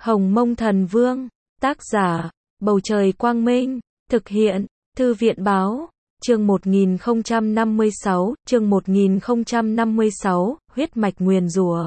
Hồng Mông Thần Vương, tác giả, Bầu Trời Quang Minh, thực hiện, Thư viện Báo, chương 1056, huyết mạch nguyền rủa.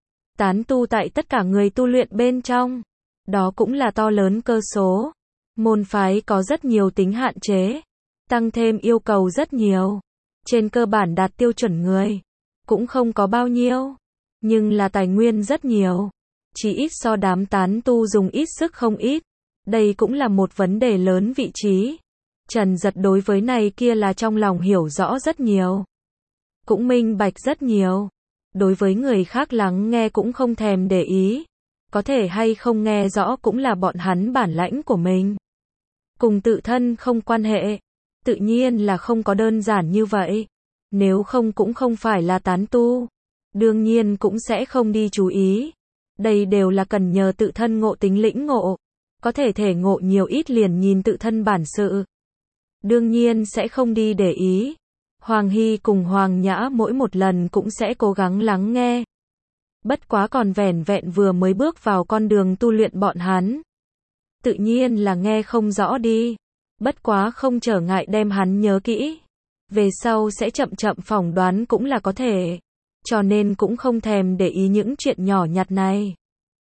Tán tu tại tất cả người tu luyện bên trong. Đó cũng là to lớn cơ số. Môn phái có rất nhiều tính hạn chế, tăng thêm yêu cầu rất nhiều. Trên cơ bản đạt tiêu chuẩn người, cũng không có bao nhiêu, nhưng là tài nguyên rất nhiều. Chỉ ít so đám tán tu dùng ít sức không ít. Đây cũng là một vấn đề lớn vị trí. Trần Giật đối với này kia là trong lòng hiểu rõ rất nhiều. Cũng minh bạch rất nhiều. Đối với người khác lắng nghe cũng không thèm để ý. Có thể hay không nghe rõ cũng là bọn hắn bản lãnh của mình. Cùng tự thân không quan hệ. Tự nhiên là không có đơn giản như vậy. Nếu không cũng không phải là tán tu. Đương nhiên cũng sẽ không đi chú ý. Đây đều là cần nhờ tự thân ngộ tính lĩnh ngộ. Có thể thể ngộ nhiều ít liền nhìn tự thân bản sự. Đương nhiên sẽ không đi để ý. Hoàng Hy cùng Hoàng Nhã mỗi một lần cũng sẽ cố gắng lắng nghe. Bất quá còn vẻn vẹn vừa mới bước vào con đường tu luyện bọn hắn. Tự nhiên là nghe không rõ đi. Bất quá không trở ngại đem hắn nhớ kỹ. Về sau sẽ chậm chậm phỏng đoán cũng là có thể. Cho nên cũng không thèm để ý những chuyện nhỏ nhặt này.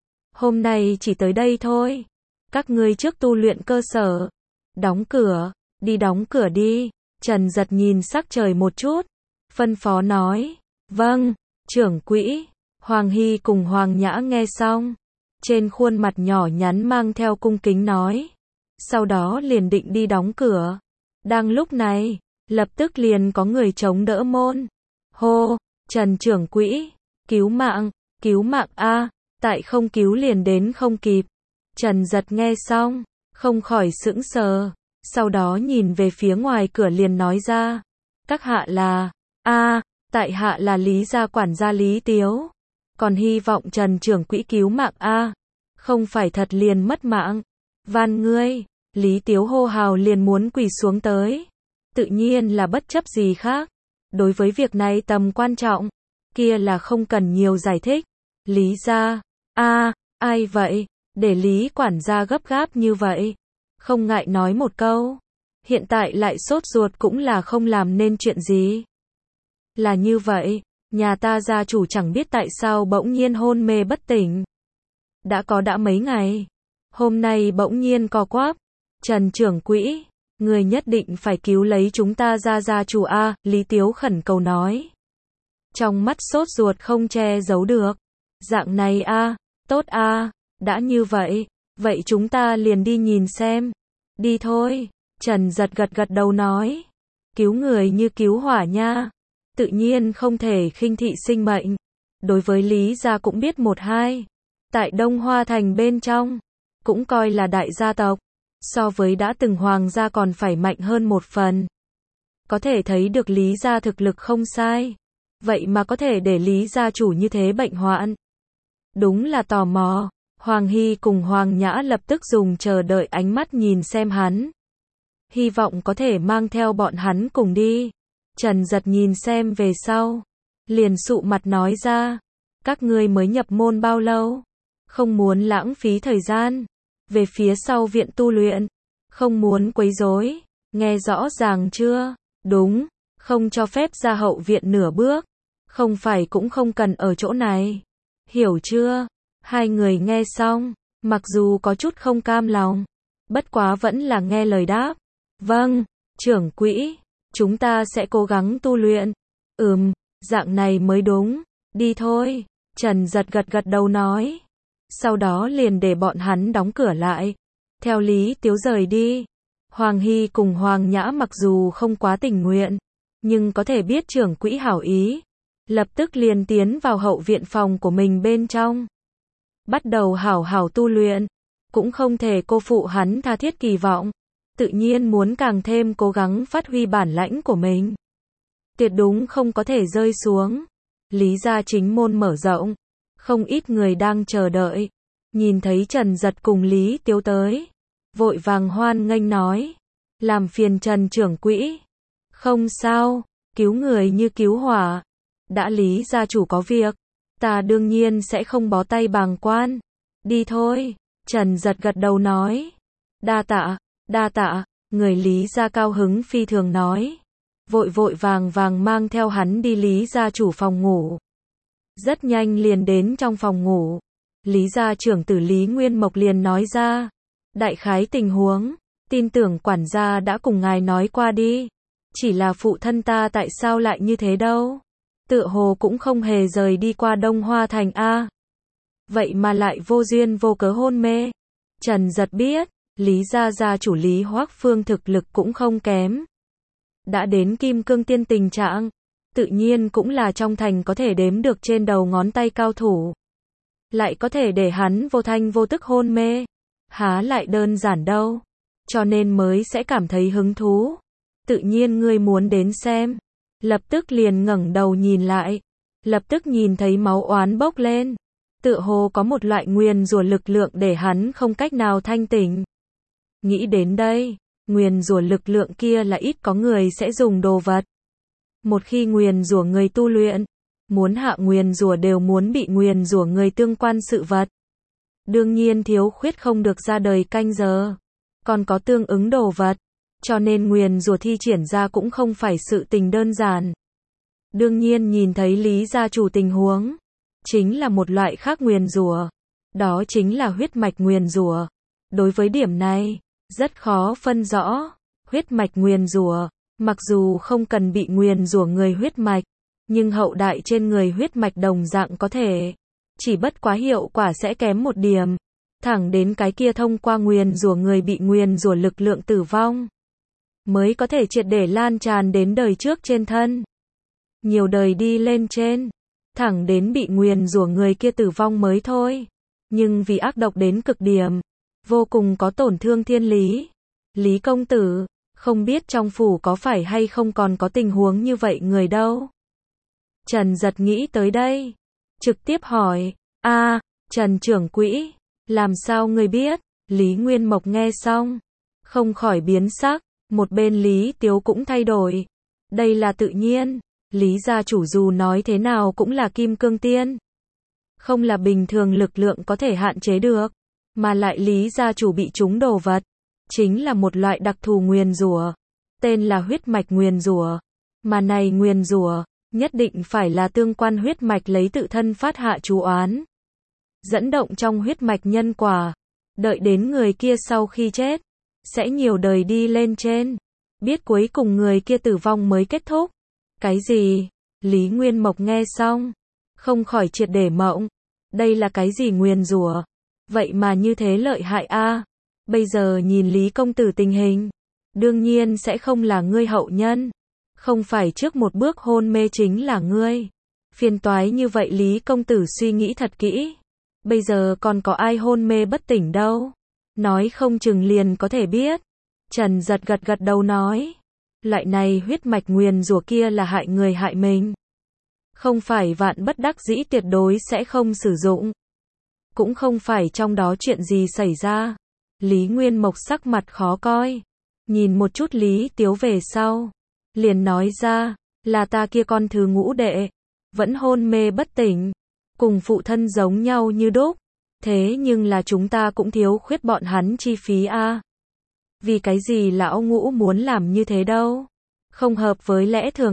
Hôm nay chỉ tới đây thôi. Các ngươi trước tu luyện cơ sở. Đóng cửa, đi đóng cửa đi. Trần Giật nhìn sắc trời một chút. Phân phó nói. Vâng, trưởng quỹ. Hoàng Hy cùng Hoàng Nhã nghe xong. Trên khuôn mặt nhỏ nhắn mang theo cung kính nói. Sau đó liền định đi đóng cửa. Đang lúc này, lập tức liền có người chống đỡ môn. Hô, Trần trưởng quỹ, cứu mạng a, tại không cứu liền đến không kịp. Trần Giật nghe xong, không khỏi sững sờ, sau đó nhìn về phía ngoài cửa liền nói ra. Các hạ là, tại hạ là Lý gia quản gia Lý Tiếu. Còn hy vọng Trần trưởng quỹ cứu mạng a, không phải thật liền mất mạng. Van ngươi, Lý Tiếu hô hào liền muốn quỳ xuống tới. Tự nhiên là bất chấp gì khác. Đối với việc này tầm quan trọng, kia là không cần nhiều giải thích. Lý gia, ai vậy, để Lý quản gia gấp gáp như vậy, không ngại nói một câu. Hiện tại lại sốt ruột cũng là không làm nên chuyện gì. Là như vậy, nhà ta gia chủ chẳng biết tại sao bỗng nhiên hôn mê bất tỉnh. Đã mấy ngày, hôm nay bỗng nhiên co quắp. Trần trưởng quỹ, người nhất định phải cứu lấy chúng ta ra gia chủ a, Lý Tiếu khẩn cầu nói. Trong mắt sốt ruột không che giấu được. Dạng này tốt đã như vậy, vậy chúng ta liền đi nhìn xem. Đi thôi, Trần Giật gật đầu nói. Cứu người như cứu hỏa nha. Tự nhiên không thể khinh thị sinh mệnh. Đối với Lý gia cũng biết một hai. Tại Đông Hoa Thành bên trong, cũng coi là đại gia tộc. So với đã từng hoàng gia còn phải mạnh hơn một phần. Có thể thấy được Lý gia thực lực không sai. Vậy mà có thể để Lý gia chủ như thế bệnh hoạn. Đúng là tò mò. Hoàng Hy cùng Hoàng Nhã lập tức dùng chờ đợi ánh mắt nhìn xem hắn. Hy vọng có thể mang theo bọn hắn cùng đi. Trần Giật nhìn xem về sau. Liền sụ mặt nói ra. Các ngươi mới nhập môn bao lâu? Không muốn lãng phí thời gian. Về phía sau viện tu luyện. Không muốn quấy rối. Nghe rõ ràng chưa? Đúng. Không cho phép ra hậu viện nửa bước. Không phải cũng không cần ở chỗ này. Hiểu chưa? Hai người nghe xong, mặc dù có chút không cam lòng, bất quá vẫn là nghe lời đáp. Vâng, trưởng quỹ, chúng ta sẽ cố gắng tu luyện. Dạng này mới đúng. Đi thôi. Trần Giật gật đầu nói. Sau đó liền để bọn hắn đóng cửa lại. Theo Lý Tiếu rời đi. Hoàng Hy cùng Hoàng Nhã mặc dù không quá tình nguyện, nhưng có thể biết trưởng quỹ hảo ý. Lập tức liền tiến vào hậu viện phòng của mình bên trong. Bắt đầu hảo tu luyện. Cũng không thể cô phụ hắn tha thiết kỳ vọng. Tự nhiên muốn càng thêm cố gắng phát huy bản lãnh của mình. Tuyệt đúng không có thể rơi xuống. Lý gia chính môn mở rộng. Không ít người đang chờ đợi. Nhìn thấy Trần Giật cùng Lý Tiếu tới. Vội vàng hoan nghênh nói. Làm phiền Trần trưởng quỹ. Không sao, cứu người như cứu hỏa. Đã Lý gia chủ có việc, ta đương nhiên sẽ không bó tay bàng quan. Đi thôi, Trần Giật gật đầu nói. Đa tạ, người Lý gia cao hứng phi thường nói. Vội vội vàng vàng mang theo hắn đi Lý gia chủ phòng ngủ. Rất nhanh liền đến trong phòng ngủ. Lý gia trưởng tử Lý Nguyên Mộc liền nói ra. Đại khái tình huống, tin tưởng quản gia đã cùng ngài nói qua đi. Chỉ là phụ thân ta tại sao lại như thế đâu. Tựa hồ cũng không hề rời đi qua Đông Hoa Thành a. Vậy mà lại vô duyên vô cớ hôn mê. Trần Giật biết, Lý gia gia chủ Lý Hoắc Phương thực lực cũng không kém. Đã đến kim cương tiên tình trạng, tự nhiên cũng là trong thành có thể đếm được trên đầu ngón tay cao thủ. Lại có thể để hắn vô thanh vô tức hôn mê, há lại đơn giản đâu. Cho nên mới sẽ cảm thấy hứng thú. Tự nhiên ngươi muốn đến xem. Lập tức liền ngẩng đầu nhìn lại. Lập tức nhìn thấy máu oán bốc lên. Tựa hồ có một loại nguyền rủa lực lượng để hắn không cách nào thanh tỉnh. Nghĩ đến đây, nguyền rủa lực lượng kia là ít có người sẽ dùng đồ vật. Một khi nguyền rủa người tu luyện, muốn hạ nguyền rủa đều muốn bị nguyền rủa người tương quan sự vật. Đương nhiên thiếu khuyết không được ra đời canh giờ, còn có tương ứng đồ vật, cho nên nguyền rủa thi triển ra cũng không phải sự tình đơn giản. Đương nhiên nhìn thấy Lý gia chủ tình huống, chính là một loại khác nguyền rủa, đó chính là huyết mạch nguyền rủa. Đối với điểm này, rất khó phân rõ, huyết mạch nguyền rủa, mặc dù không cần bị nguyền rủa người huyết mạch, nhưng hậu đại trên người huyết mạch đồng dạng có thể, chỉ bất quá hiệu quả sẽ kém một điểm, thẳng đến cái kia thông qua nguyền rủa người bị nguyền rủa lực lượng tử vong, mới có thể triệt để lan tràn đến đời trước trên thân. Nhiều đời đi lên trên, thẳng đến bị nguyền rủa người kia tử vong mới thôi. Nhưng vì ác độc đến cực điểm, vô cùng có tổn thương thiên lý. Lý công tử, không biết trong phủ có phải hay không còn có tình huống như vậy người đâu. Trần Giật nghĩ tới đây, trực tiếp hỏi, Trần trưởng quỹ, làm sao người biết? Lý Nguyên Mộc nghe xong, không khỏi biến sắc, một bên Lý Tiếu cũng thay đổi. Đây là tự nhiên, Lý gia chủ dù nói thế nào cũng là kim cương tiên. Không là bình thường lực lượng có thể hạn chế được, mà lại Lý gia chủ bị trúng đồ vật, chính là một loại đặc thù nguyền rủa, tên là huyết mạch nguyền rủa. Mà này nguyền rủa, nhất định phải là tương quan huyết mạch lấy tự thân phát hạ chú oán, dẫn động trong huyết mạch nhân quả, đợi đến người kia sau khi chết, sẽ nhiều đời đi lên trên, biết cuối cùng người kia tử vong mới kết thúc. Cái gì? Lý Nguyên Mộc nghe xong, không khỏi triệt để mộng. Đây là cái gì nguyền rủa? Vậy mà như thế lợi hại a. Bây giờ nhìn Lý công tử tình hình, đương nhiên sẽ không là ngươi hậu nhân. Không phải trước một bước hôn mê chính là ngươi. Phiền toái như vậy Lý công tử suy nghĩ thật kỹ. Bây giờ còn có ai hôn mê bất tỉnh đâu. Nói không chừng liền có thể biết. Trần Giật gật gật đầu nói. Loại này huyết mạch nguyền rủa kia là hại người hại mình. Không phải vạn bất đắc dĩ tuyệt đối sẽ không sử dụng. Cũng không phải trong đó chuyện gì xảy ra. Lý Nguyên Mộc sắc mặt khó coi. Nhìn một chút Lý Tiếu về sau. Liền nói ra, là ta kia con thứ ngũ đệ. Vẫn hôn mê bất tỉnh. Cùng phụ thân giống nhau như đúc. Thế nhưng là chúng ta cũng thiếu khuyết bọn hắn chi phí a. Vì cái gì lão ngũ muốn làm như thế đâu? Không hợp với lẽ thường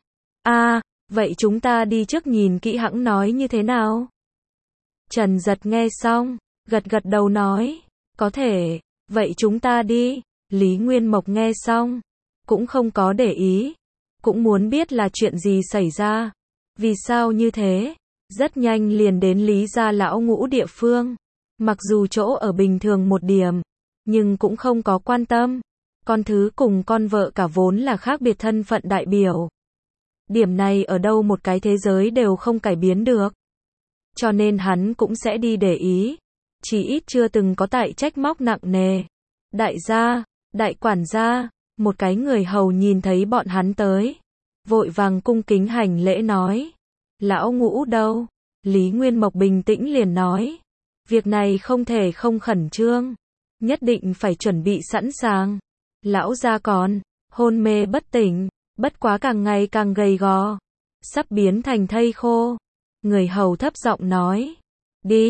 a. Vậy chúng ta đi trước nhìn kỹ hãng nói như thế nào? Trần Giật nghe xong, gật gật đầu nói, có thể, vậy chúng ta đi. Lý Nguyên Mộc nghe xong, cũng không có để ý, cũng muốn biết là chuyện gì xảy ra. Vì sao như thế? Rất nhanh liền đến Lý gia lão ngũ địa phương. Mặc dù chỗ ở bình thường một điểm, nhưng cũng không có quan tâm. Con thứ cùng con vợ cả vốn là khác biệt thân phận đại biểu. Điểm này ở đâu một cái thế giới đều không cải biến được. Cho nên hắn cũng sẽ đi để ý. Chỉ ít chưa từng có tại trách móc nặng nề. Đại gia, đại quản gia, một cái người hầu nhìn thấy bọn hắn tới. Vội vàng cung kính hành lễ nói. Lão ngũ đâu? Lý Nguyên Mộc bình tĩnh liền nói. Việc này không thể không khẩn trương. Nhất định phải chuẩn bị sẵn sàng. Lão gia còn hôn mê bất tỉnh, bất quá càng ngày càng gầy gò, sắp biến thành thây khô. Người hầu thấp giọng nói, đi,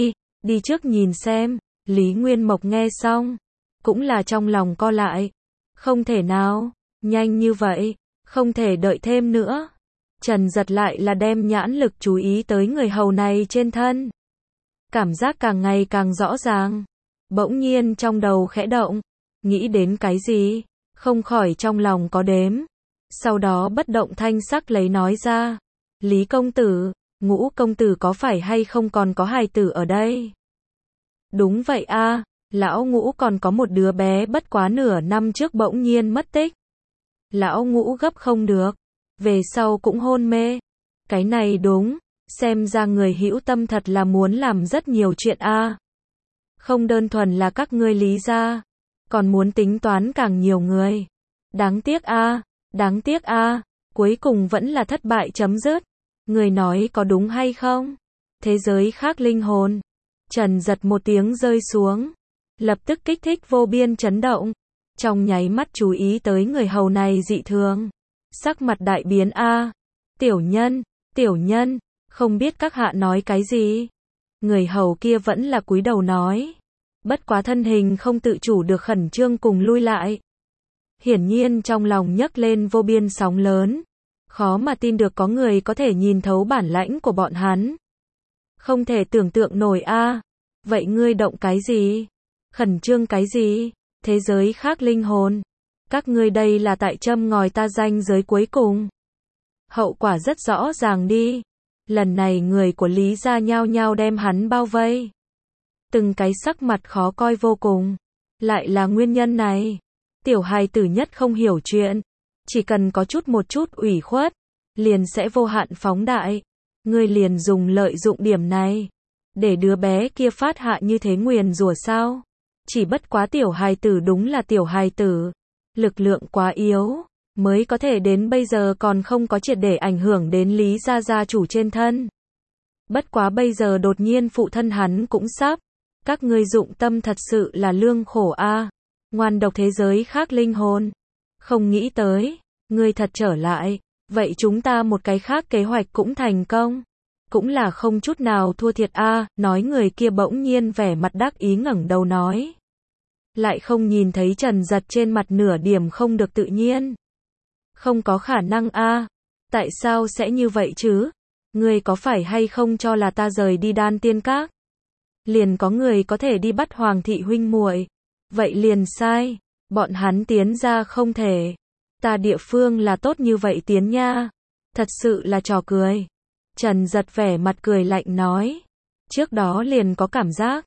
đi trước nhìn xem. Lý Nguyên Mộc nghe xong, cũng là trong lòng co lại. Không thể nào, nhanh như vậy, không thể đợi thêm nữa. Trần Giật lại là đem nhãn lực chú ý tới người hầu này trên thân. Cảm giác càng ngày càng rõ ràng. Bỗng nhiên trong đầu khẽ động, nghĩ đến cái gì, không khỏi trong lòng có đếm. Sau đó bất động thanh sắc lấy nói ra. Lý công tử, Ngũ công tử có phải hay không còn có hài tử ở đây? Đúng vậy a, lão Ngũ còn có một đứa bé bất quá nửa năm trước bỗng nhiên mất tích. Lão Ngũ gấp không được, về sau cũng hôn mê. Cái này đúng, xem ra người hữu tâm thật là muốn làm rất nhiều chuyện a. Không đơn thuần là các ngươi Lý gia, còn muốn tính toán càng nhiều người. Đáng tiếc a, đáng tiếc a, cuối cùng vẫn là thất bại chấm dứt. Người nói có đúng hay không? Thế giới khác linh hồn. Trần Giật một tiếng rơi xuống, lập tức kích thích vô biên chấn động. Trong nháy mắt chú ý tới người hầu này dị thường. Sắc mặt đại biến a. Tiểu nhân, không biết các hạ nói cái gì? Người hầu kia vẫn là cúi đầu nói. Bất quá thân hình không tự chủ được khẩn trương cùng lui lại. Hiển nhiên trong lòng nhấc lên vô biên sóng lớn. Khó mà tin được có người có thể nhìn thấu bản lãnh của bọn hắn. Không thể tưởng tượng nổi a. Vậy ngươi động cái gì? Khẩn trương cái gì? Thế giới khác linh hồn. Các ngươi đây là tại châm ngòi ta ranh giới cuối cùng. Hậu quả rất rõ ràng đi. Lần này người của Lý gia nhao nhao đem hắn bao vây. Từng cái sắc mặt khó coi vô cùng. Lại là nguyên nhân này. Tiểu hài tử nhất không hiểu chuyện. Chỉ cần có một chút ủy khuất, liền sẽ vô hạn phóng đại. Ngươi liền dùng lợi dụng điểm này, để đứa bé kia phát hạ như thế nguyền rủa sao? Chỉ bất quá tiểu hài tử đúng là tiểu hài tử. Lực lượng quá yếu, mới có thể đến bây giờ còn không có triệt để ảnh hưởng đến Lý gia gia chủ trên thân. Bất quá bây giờ đột nhiên phụ thân hắn cũng sắp. Các ngươi dụng tâm thật sự là lương khổ a. Ngoan độc thế giới khác linh hồn. Không nghĩ tới, ngươi thật trở lại, vậy chúng ta một cái khác kế hoạch cũng thành công. Cũng là không chút nào thua thiệt a. Nói người kia bỗng nhiên vẻ mặt đắc ý ngẩng đầu nói. Lại không nhìn thấy Trần Giật trên mặt nửa điểm không được tự nhiên. Không có khả năng a. Tại sao sẽ như vậy chứ? Ngươi có phải hay không cho là ta rời đi Đan Tiên Các? Liền có người có thể đi bắt Hoàng thị huynh muội. Vậy liền sai, bọn hắn tiến ra không thể. Ta địa phương là tốt như vậy tiến nha. Thật sự là trò cười. Trần Giật vẻ mặt cười lạnh nói. Trước đó liền có cảm giác.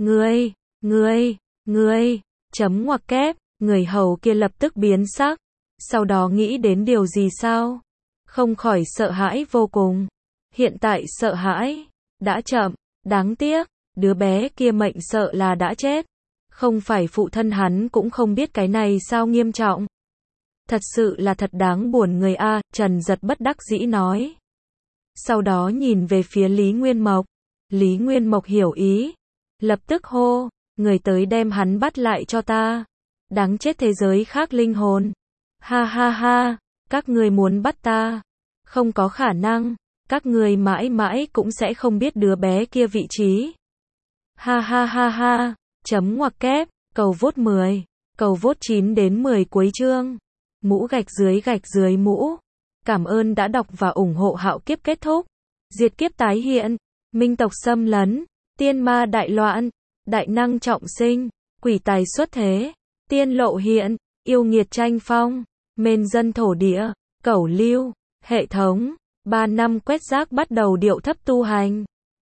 Ngươi, chấm ngoặc kép. Người hầu kia lập tức biến sắc. Sau đó nghĩ đến điều gì sao? Không khỏi sợ hãi vô cùng. Hiện tại sợ hãi. Đã chậm, đáng tiếc. Đứa bé kia mệnh sợ là đã chết. Không phải phụ thân hắn cũng không biết cái này sao nghiêm trọng. Thật sự là thật đáng buồn người a. Trần Giật bất đắc dĩ nói. Sau đó nhìn về phía Lý Nguyên Mộc. Lý Nguyên Mộc hiểu ý. Lập tức hô. Người tới đem hắn bắt lại cho ta. Đáng chết thế giới khác linh hồn. Ha ha ha. Các người muốn bắt ta. Không có khả năng. Các người mãi mãi cũng sẽ không biết đứa bé kia vị trí. Ha ha ha ha. Chấm ngoặc kép. Cầu vote 10. Cầu vote 9 đến 10 cuối chương. Mũ gạch dưới mũ. Cảm ơn đã đọc và ủng hộ Hạo Kiếp kết thúc. Diệt kiếp tái hiện. Minh tộc xâm lấn. Tiên ma đại loạn. Đại năng trọng sinh. Quỷ tài xuất thế. Tiên lộ hiện. Yêu nghiệt tranh phong. Mên dân thổ địa. Cẩu lưu. Hệ thống. 3 năm quét rác bắt đầu điệu thấp tu hành.